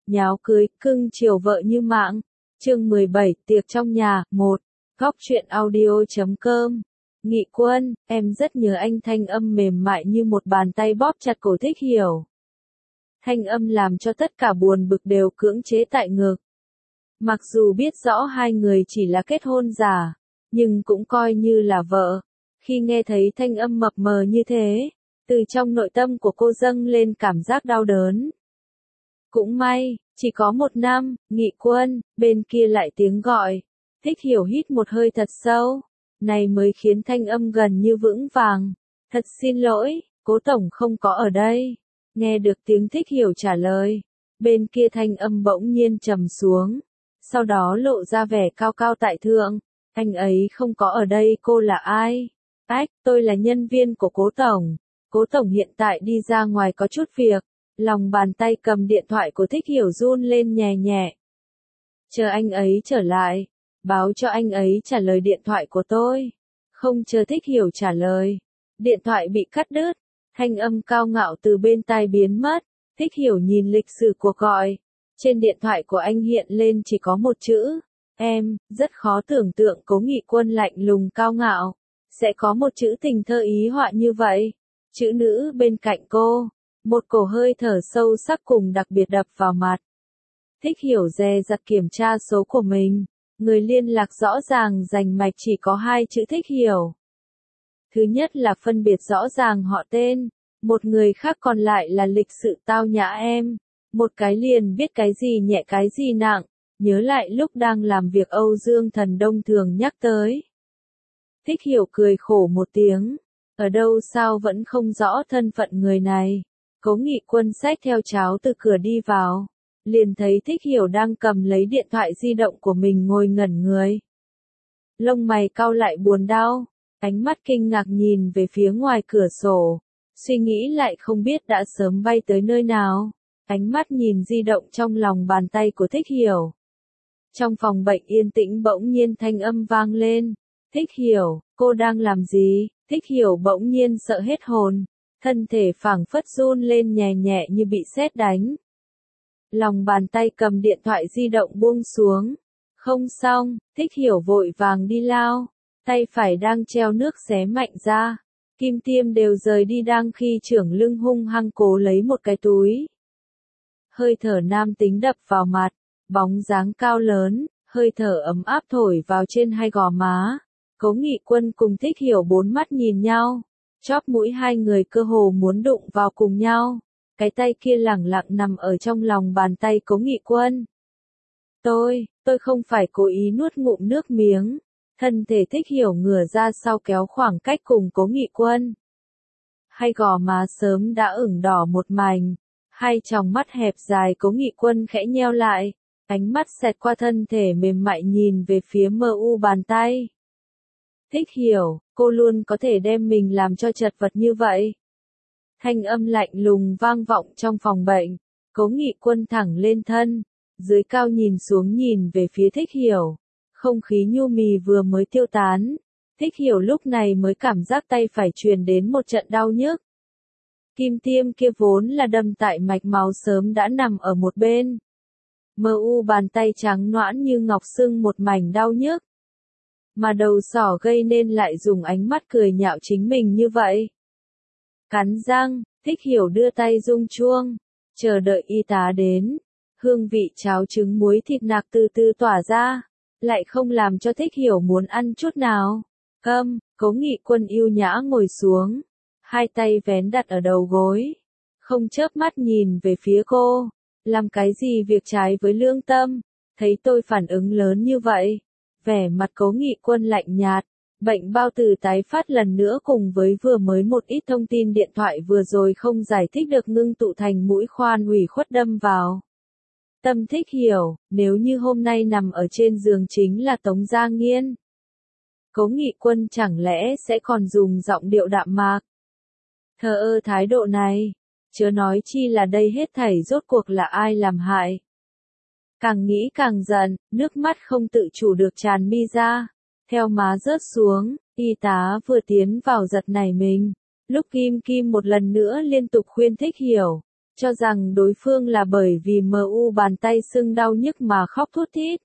nháo cưới, cưng chiều vợ như mạng. Chương 17, tiệc trong nhà, 1. Góc truyện audio.com. Nghị Quân, em rất nhớ anh, thanh âm mềm mại như một bàn tay bóp chặt cổ Thích Hiểu. Thanh âm làm cho tất cả buồn bực đều cưỡng chế tại ngực. Mặc dù biết rõ hai người chỉ là kết hôn giả, nhưng cũng coi như là vợ. Khi nghe thấy thanh âm mập mờ như thế, từ trong nội tâm của cô dâng lên cảm giác đau đớn. Cũng may, chỉ có 1 năm, Nghị Quân, bên kia lại tiếng gọi. Thích Hiểu hít một hơi thật sâu, này mới khiến thanh âm gần như vững vàng. Thật xin lỗi, Cố Tổng không có ở đây. Nghe được tiếng Thích Hiểu trả lời, bên kia thanh âm bỗng nhiên trầm xuống, sau đó lộ ra vẻ cao cao tại thượng. Anh ấy không có ở đây, cô là ai? Ách, tôi là nhân viên của Cố Tổng. Cố Tổng hiện tại đi ra ngoài có chút việc. Lòng bàn tay cầm điện thoại của Thích Hiểu run lên nhẹ nhẹ. Chờ anh ấy trở lại, báo cho anh ấy trả lời điện thoại của tôi. Không chờ Thích Hiểu trả lời, điện thoại bị cắt đứt, thanh âm cao ngạo từ bên tai biến mất. Thích Hiểu nhìn lịch sử cuộc gọi, trên điện thoại của anh hiện lên chỉ có một chữ, em. Rất khó tưởng tượng Cố Nghị Quân lạnh lùng cao ngạo sẽ có một chữ tình thơ ý họa như vậy. Chữ nữ bên cạnh cô, một cổ hơi thở sâu sắc cùng đặc biệt đập vào mặt. Thích Hiểu dè dặt kiểm tra số của mình, người liên lạc rõ ràng rành mạch chỉ có 2 chữ Thích Hiểu. Thứ nhất là phân biệt rõ ràng họ tên, một người khác còn lại là lịch sự tao nhã em. Một cái liền biết cái gì nhẹ cái gì nặng, nhớ lại lúc đang làm việc Âu Dương Thần Đông thường nhắc tới. Thích Hiểu cười khổ một tiếng, ở đâu sao vẫn không rõ thân phận người này. Cố Nghị Quân xách theo cháo từ cửa đi vào, liền thấy Thích Hiểu đang cầm lấy điện thoại di động của mình ngồi ngẩn người. Lông mày cau lại buồn đau, ánh mắt kinh ngạc nhìn về phía ngoài cửa sổ, suy nghĩ lại không biết đã sớm bay tới nơi nào. Ánh mắt nhìn di động trong lòng bàn tay của Thích Hiểu. Trong phòng bệnh yên tĩnh bỗng nhiên thanh âm vang lên. Thích Hiểu, cô đang làm gì? Thích Hiểu bỗng nhiên sợ hết hồn, thân thể phảng phất run lên nhẹ nhẹ như bị sét đánh. Lòng bàn tay cầm điện thoại di động buông xuống. Không xong, Thích Hiểu vội vàng đi lao, tay phải đang treo nước xé mạnh ra. Kim tiêm đều rời đi đang khi trưởng lưng hung hăng cố lấy một cái túi. Hơi thở nam tính đập vào mặt, bóng dáng cao lớn, hơi thở ấm áp thổi vào trên hai gò má. Cố Nghị Quân cùng Thích Hiểu 4 mắt nhìn nhau, chóp mũi hai người cơ hồ muốn đụng vào cùng nhau. Cái tay kia lẳng lặng nằm ở trong lòng bàn tay Cố Nghị Quân. Tôi không phải cố ý nuốt ngụm nước miếng. Thân thể Thích Hiểu ngửa ra sau kéo khoảng cách cùng Cố Nghị Quân. Hai gò má sớm đã ửng đỏ một mảnh. Hai tròng mắt hẹp dài Cố Nghị Quân khẽ nheo lại, ánh mắt xẹt qua thân thể mềm mại nhìn về phía mờ u bàn tay. Thích Hiểu, cô luôn có thể đem mình làm cho chật vật như vậy. Thanh âm lạnh lùng vang vọng trong phòng bệnh. Cố Nghị Quân thẳng lên thân, dưới cao nhìn xuống nhìn về phía Thích Hiểu. Không khí nhu mì vừa mới tiêu tán, Thích Hiểu lúc này mới cảm giác tay phải truyền đến một trận đau nhức. Kim tiêm kia vốn là đâm tại mạch máu sớm đã nằm ở một bên. Mu bàn tay trắng nõn như ngọc sưng một mảnh đau nhức. Mà đầu sỏ gây nên lại dùng ánh mắt cười nhạo chính mình như vậy. Cắn răng, Thích Hiểu đưa tay rung chuông, chờ đợi y tá đến. Hương vị cháo trứng muối thịt nạc từ từ tỏa ra, lại không làm cho Thích Hiểu muốn ăn chút nào. Cố Nghị Quân yêu nhã ngồi xuống, hai tay vén đặt ở đầu gối, không chớp mắt nhìn về phía cô. Làm cái gì việc trái với lương tâm? Thấy tôi phản ứng lớn như vậy, vẻ mặt Cố Nghị Quân lạnh nhạt. Bệnh bao tử tái phát lần nữa cùng với vừa mới một ít thông tin điện thoại vừa rồi không giải thích được ngưng tụ thành mũi khoan ủy khuất đâm vào tâm Thích Hiểu. Nếu như hôm nay nằm ở trên giường chính là Tống Gia Nghiên, Cố Nghị Quân chẳng lẽ sẽ còn dùng giọng điệu đạm mạc, thờ ơ thái độ này, chớ nói chi là đây hết thảy rốt cuộc là ai làm hại. Càng nghĩ càng giận, nước mắt không tự chủ được tràn mi ra, theo má rớt xuống. Y tá vừa tiến vào giật nảy mình, lúc Kim Kim một lần nữa liên tục khuyên Thích Hiểu, cho rằng đối phương là bởi vì MU bàn tay sưng đau nhức mà khóc thút thít.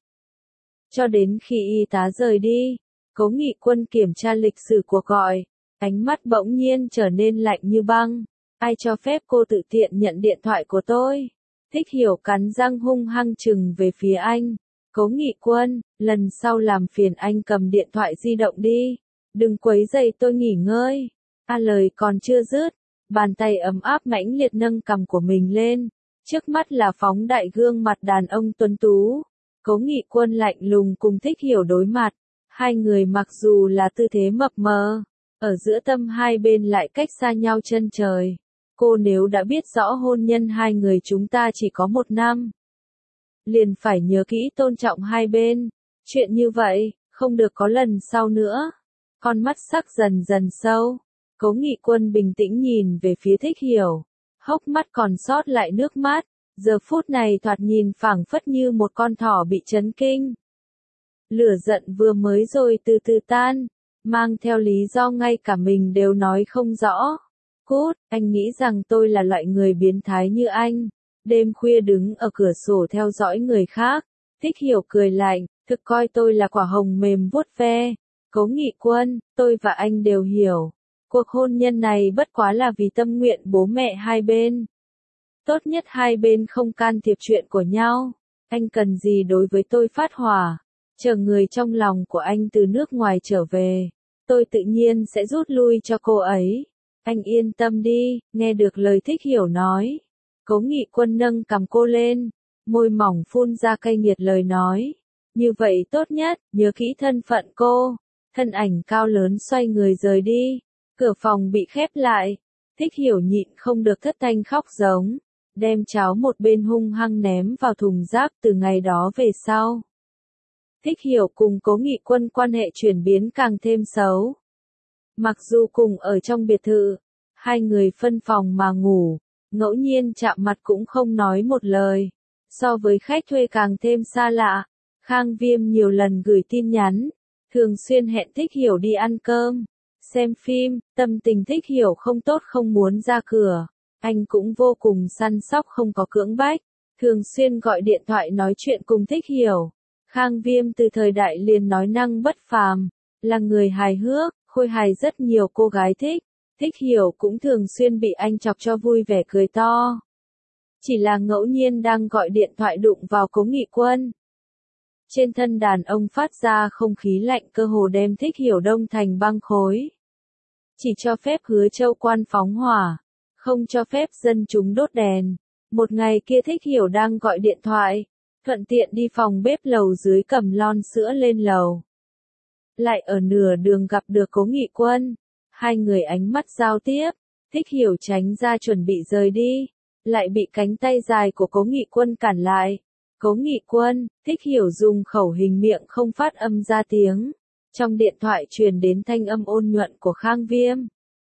Cho đến khi y tá rời đi, Cố Nghị Quân kiểm tra lịch sử cuộc gọi, ánh mắt bỗng nhiên trở nên lạnh như băng. Ai cho phép cô tự tiện nhận điện thoại của tôi? Thích Hiểu cắn răng hung hăng chừng về phía anh. Cố Nghị Quân, lần sau làm phiền anh cầm điện thoại di động đi. Đừng quấy rầy tôi nghỉ ngơi. Lời còn chưa dứt, bàn tay ấm áp mãnh liệt nâng cằm của mình lên. Trước mắt là phóng đại gương mặt đàn ông tuấn tú. Cố Nghị Quân lạnh lùng cùng Thích Hiểu đối mặt. Hai người mặc dù là tư thế mập mờ, ở giữa tâm hai bên lại cách xa nhau chân trời. Cô nếu đã biết rõ hôn nhân hai người chúng ta chỉ có 1 năm, liền phải nhớ kỹ tôn trọng hai bên. Chuyện như vậy, không được có lần sau nữa. Con mắt sắc dần dần sâu. Cố Nghị Quân bình tĩnh nhìn về phía Thích Hiểu. Hốc mắt còn sót lại nước mắt. Giờ phút này thoạt nhìn phảng phất như một con thỏ bị chấn kinh. Lửa giận vừa mới rồi từ từ tan, mang theo lý do ngay cả mình đều nói không rõ. Cút, anh nghĩ rằng tôi là loại người biến thái như anh. Đêm khuya đứng ở cửa sổ theo dõi người khác. Thích Hiểu cười lạnh, thực coi tôi là quả hồng mềm vuốt ve. Cố Nghị Quân, tôi và anh đều hiểu. Cuộc hôn nhân này bất quá là vì tâm nguyện bố mẹ hai bên. Tốt nhất hai bên không can thiệp chuyện của nhau. Anh cần gì đối với tôi phát hỏa? Chờ người trong lòng của anh từ nước ngoài trở về, tôi tự nhiên sẽ rút lui cho cô ấy. Anh yên tâm đi, nghe được lời Thích Hiểu nói. Cố Nghị Quân nâng cằm cô lên, môi mỏng phun ra cay nghiệt lời nói. Như vậy tốt nhất, nhớ kỹ thân phận cô. Thân ảnh cao lớn xoay người rời đi. Cửa phòng bị khép lại. Thích Hiểu nhịn không được thất thanh khóc giống. Đem cháo một bên hung hăng ném vào thùng rác. Từ ngày đó về sau, Thích Hiểu cùng Cố Nghị Quân quan hệ chuyển biến càng thêm xấu. Mặc dù cùng ở trong biệt thự, hai người phân phòng mà ngủ, ngẫu nhiên chạm mặt cũng không nói một lời. So với khách thuê càng thêm xa lạ, Khang Viêm nhiều lần gửi tin nhắn, thường xuyên hẹn Thích Hiểu đi ăn cơm, xem phim. Tâm tình Thích Hiểu không tốt không muốn ra cửa, anh cũng vô cùng săn sóc không có cưỡng bách, thường xuyên gọi điện thoại nói chuyện cùng Thích Hiểu. Khang Viêm từ thời đại liền nói năng bất phàm, là người hài hước, khôi hài rất nhiều cô gái thích. Thích Hiểu cũng thường xuyên bị anh chọc cho vui vẻ cười to. Chỉ là ngẫu nhiên đang gọi điện thoại đụng vào Cố Nghị Quân. Trên thân đàn ông phát ra không khí lạnh cơ hồ đem Thích Hiểu đông thành băng khối. Chỉ cho phép Hứa Châu quan phóng hỏa, không cho phép dân chúng đốt đèn. Một ngày kia Thích Hiểu đang gọi điện thoại, thuận tiện đi phòng bếp lầu dưới cầm lon sữa lên lầu. Lại ở nửa đường gặp được Cố Nghị Quân. Hai người ánh mắt giao tiếp, Thích Hiểu tránh ra chuẩn bị rời đi, lại bị cánh tay dài của Cố Nghị Quân cản lại. Cố Nghị Quân, Thích Hiểu dùng khẩu hình miệng không phát âm ra tiếng. Trong điện thoại truyền đến thanh âm ôn nhuận của Khang Viêm.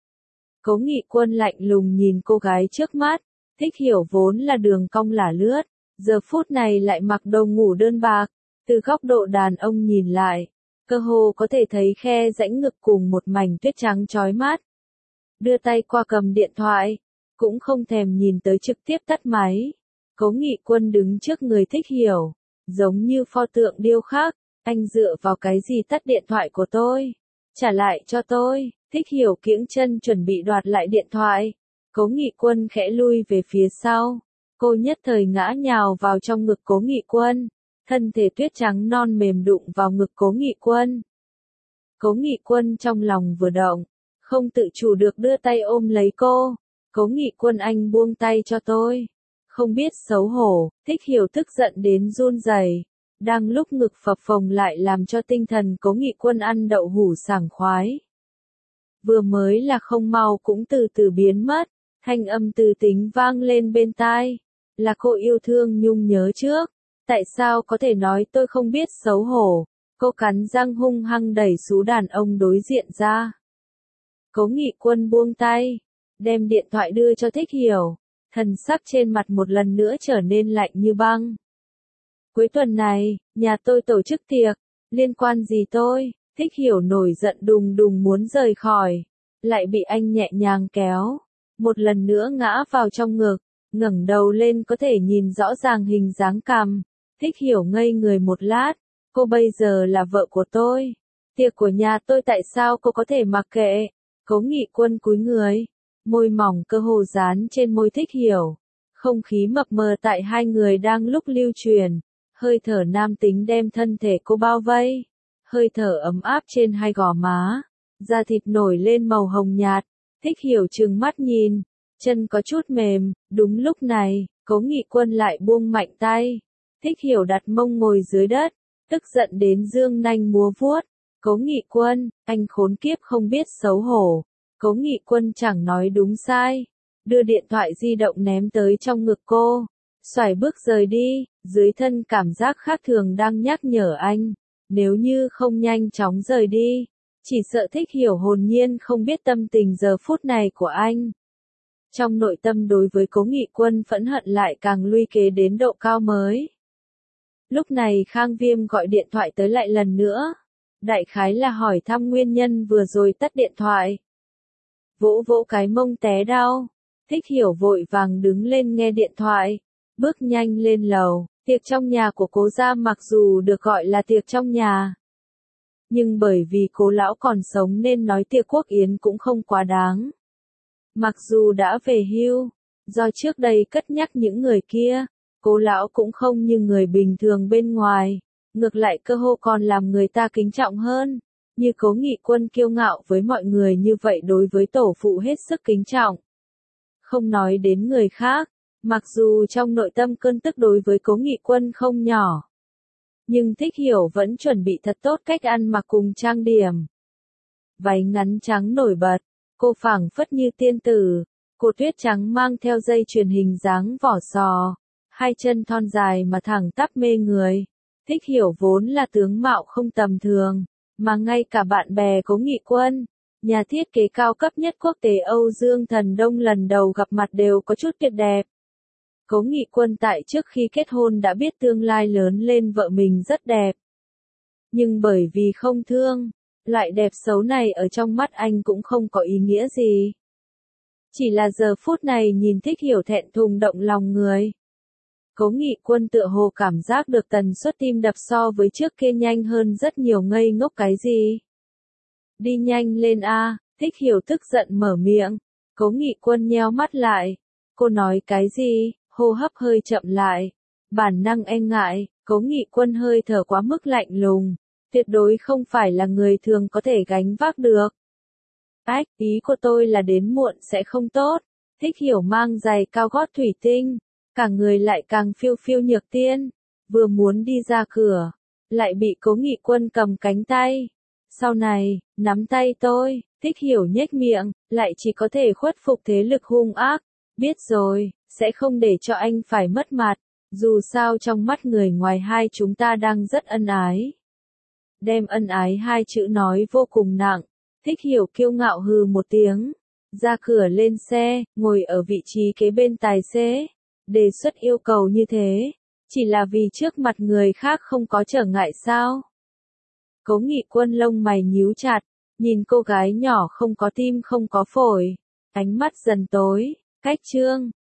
Cố Nghị Quân lạnh lùng nhìn cô gái trước mắt. Thích Hiểu vốn là đường cong lả lướt, giờ phút này lại mặc đồ ngủ đơn bạc. Từ góc độ đàn ông nhìn lại, cơ hồ có thể thấy khe rãnh ngực cùng một mảnh tuyết trắng chói mắt. Đưa tay qua cầm điện thoại, cũng không thèm nhìn tới trực tiếp tắt máy. Cố Nghị Quân đứng trước người Thích Hiểu, giống như pho tượng điêu khắc. Anh dựa vào cái gì tắt điện thoại của tôi? Trả lại cho tôi. Thích Hiểu kiễng chân chuẩn bị đoạt lại điện thoại. Cố Nghị Quân khẽ lui về phía sau. Cô nhất thời ngã nhào vào trong ngực Cố Nghị Quân. Thân thể tuyết trắng non mềm đụng vào ngực Cố Nghị Quân. Cố Nghị Quân trong lòng vừa động, không tự chủ được đưa tay ôm lấy cô. Cố Nghị Quân, anh buông tay cho tôi. Không biết xấu hổ, Thích Hiểu tức giận đến run rẩy. Đang lúc ngực phập phồng lại làm cho tinh thần Cố Nghị Quân ăn đậu hũ sảng khoái. Vừa mới là không mau cũng từ từ biến mất, thanh âm từ tính vang lên bên tai. Là cô yêu thương nhung nhớ trước. Tại sao có thể nói tôi không biết xấu hổ? Cô cắn răng hung hăng đẩy xú đàn ông đối diện ra. Cố Nghị Quân buông tay, đem điện thoại đưa cho Thích Hiểu. Thần sắc trên mặt một lần nữa trở nên lạnh như băng. Cuối tuần này, nhà tôi tổ chức tiệc, liên quan gì tôi? Thích Hiểu nổi giận đùng đùng muốn rời khỏi, lại bị anh nhẹ nhàng kéo, một lần nữa ngã vào trong ngực. ngẩng đầu lên có thể nhìn rõ ràng hình dáng cằm. Thích Hiểu ngây người một lát, cô bây giờ là vợ của tôi. Tiệc của nhà tôi tại sao cô có thể mặc kệ? Cố Nghị Quân cúi người, môi mỏng cơ hồ dán trên môi Thích Hiểu. Không khí mập mờ tại hai người đang lúc lưu truyền, hơi thở nam tính đem thân thể cô bao vây, hơi thở ấm áp trên hai gò má, da thịt nổi lên màu hồng nhạt. Thích Hiểu trừng mắt nhìn, chân có chút mềm, đúng lúc này, Cố Nghị Quân lại buông mạnh tay. Thích Hiểu đặt mông ngồi dưới đất, tức giận đến dương nanh múa vuốt. Cố Nghị Quân, anh khốn kiếp không biết xấu hổ. Cố Nghị Quân chẳng nói đúng sai, đưa điện thoại di động ném tới trong ngực cô, xoài bước rời đi, dưới thân cảm giác khác thường đang nhắc nhở anh, nếu như không nhanh chóng rời đi, chỉ sợ Thích Hiểu hồn nhiên không biết tâm tình giờ phút này của anh. Trong nội tâm đối với Cố Nghị Quân phẫn hận lại càng lui kế đến độ cao mới. Lúc này Khang Viêm gọi điện thoại tới lại lần nữa, đại khái là hỏi thăm nguyên nhân vừa rồi tắt điện thoại. Vỗ vỗ cái mông té đau, Thích Hiểu vội vàng đứng lên nghe điện thoại, bước nhanh lên lầu. Tiệc trong nhà của Cố gia mặc dù được gọi là tiệc trong nhà, nhưng bởi vì Cố lão còn sống nên nói tiệc quốc yến cũng không quá đáng. Mặc dù đã về hưu, do trước đây cất nhắc những người kia, Cố lão cũng không như người bình thường bên ngoài, ngược lại cơ hồ còn làm người ta kính trọng hơn. Như Cố Nghị Quân kiêu ngạo với mọi người như vậy đối với tổ phụ hết sức kính trọng. Không nói đến người khác, mặc dù trong nội tâm cơn tức đối với Cố Nghị Quân không nhỏ, nhưng Thích Hiểu vẫn chuẩn bị thật tốt cách ăn mặc cùng trang điểm. Váy ngắn trắng nổi bật, cô phảng phất như tiên tử, cô tuyết trắng mang theo dây chuyền hình dáng vỏ sò, hai chân thon dài mà thẳng tắp mê người. Thích Hiểu vốn là tướng mạo không tầm thường, mà ngay cả bạn bè Cố Nghị Quân, nhà thiết kế cao cấp nhất quốc tế Âu Dương Thần Đông lần đầu gặp mặt đều có chút tuyệt đẹp. Cố Nghị Quân tại trước khi kết hôn đã biết tương lai lớn lên vợ mình rất đẹp. Nhưng bởi vì không thương, loại đẹp xấu này ở trong mắt anh cũng không có ý nghĩa gì. Chỉ là giờ phút này nhìn Thích Hiểu thẹn thùng động lòng người. Cố Nghị Quân tựa hồ cảm giác được tần suất tim đập so với trước kia nhanh hơn rất nhiều. Ngây ngốc cái gì? Đi nhanh lên a, Thích Hiểu tức giận mở miệng. Cố Nghị Quân nheo mắt lại. Cô nói cái gì? Hô hấp hơi chậm lại. Bản năng e ngại, Cố Nghị Quân hơi thở quá mức lạnh lùng. Tuyệt đối không phải là người thường có thể gánh vác được. Ách, ý của tôi là đến muộn sẽ không tốt. Thích Hiểu mang giày cao gót thủy tinh, cả người lại càng phiêu phiêu nhược tiên, vừa muốn đi ra cửa, lại bị Cố Nghị Quân cầm cánh tay. Sau này, nắm tay tôi, Thích Hiểu nhếch miệng, lại chỉ có thể khuất phục thế lực hung ác. Biết rồi, sẽ không để cho anh phải mất mặt, dù sao trong mắt người ngoài hai chúng ta đang rất ân ái. Đem ân ái hai chữ nói vô cùng nặng, Thích Hiểu kiêu ngạo hừ một tiếng, ra cửa lên xe, ngồi ở vị trí kế bên tài xế. Đề xuất yêu cầu như thế, chỉ là vì trước mặt người khác không có trở ngại sao? Cố Nghị Quân lông mày nhíu chặt, nhìn cô gái nhỏ không có tim không có phổi, ánh mắt dần tối, cách chương.